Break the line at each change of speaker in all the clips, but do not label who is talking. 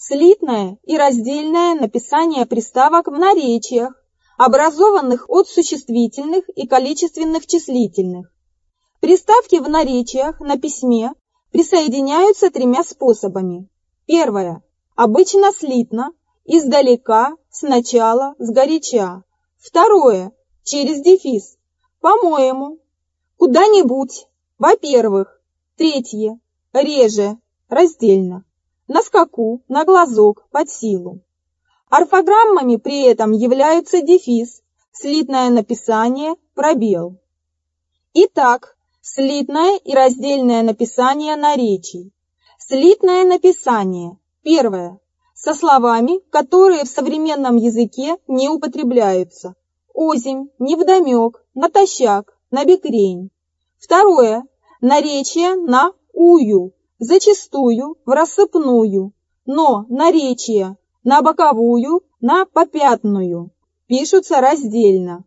слитное и раздельное написание приставок в наречиях, образованных от существительных и количественных числительных. Приставки в наречиях на письме присоединяются тремя способами. Первое. Обычно слитно, издалека, сначала, сгоряча. Второе. Через дефис. По-моему. Куда-нибудь. Во-первых. Третье. Реже. Раздельно. На скаку, на глазок, под силу. Орфограммами при этом являются дефис, слитное написание, пробел. Итак, слитное и раздельное написание наречий. Слитное написание. Первое. Со словами, которые в современном языке не употребляются. Озимь, невдомек, натощак, набекрень. Второе. Наречие на ую, зачастую в рассыпную, но наречия на боковую, на попятную пишутся раздельно.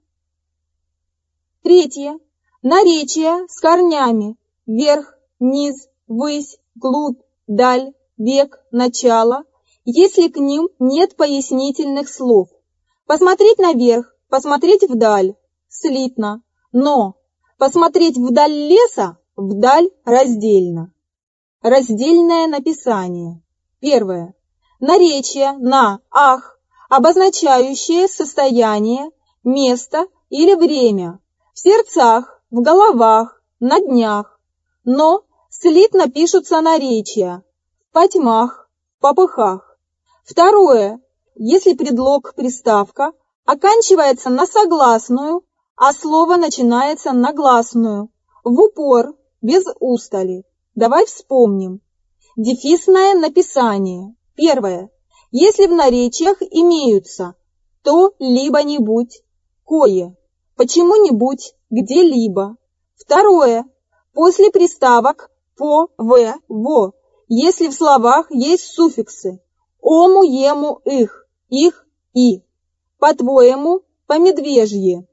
Третье. Наречия с корнями вверх, низ, высь, глубь, даль, бег, начало, если к ним нет пояснительных слов. Посмотреть наверх, посмотреть вдаль, слитно, но посмотреть вдаль леса, вдаль раздельно. Раздельное написание. Первое. Наречие на «ах», обозначающее состояние, место или время, в сердцах, в головах, на днях, но слитно пишутся наречия, в потьмах, в попыхах. Второе. Если предлог приставка оканчивается на согласную, а слово начинается на гласную, в упор, без устали. Давай вспомним. Дефисное написание. Первое. Если в наречиях имеются то, либо-нибудь, кое, почему-нибудь, где-либо. Второе. После приставок по, в, во, если в словах есть суффиксы ому, ему, их, и, по-твоему, по-медвежье.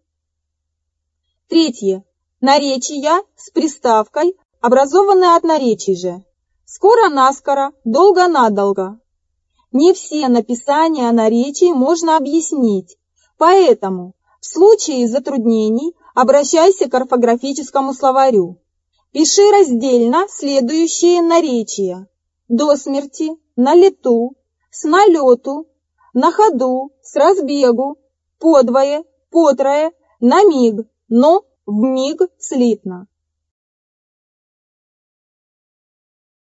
Третье. Наречия с приставкой, образованные от наречий же. Скоро-наскоро, долго-надолго. Не все написания наречий можно объяснить, поэтому в случае затруднений обращайся к орфографическому словарю. Пиши раздельно следующие наречия: до смерти, на лету, с налету, на ходу, с разбегу, подвое, потрое, на миг, но вмиг слитно.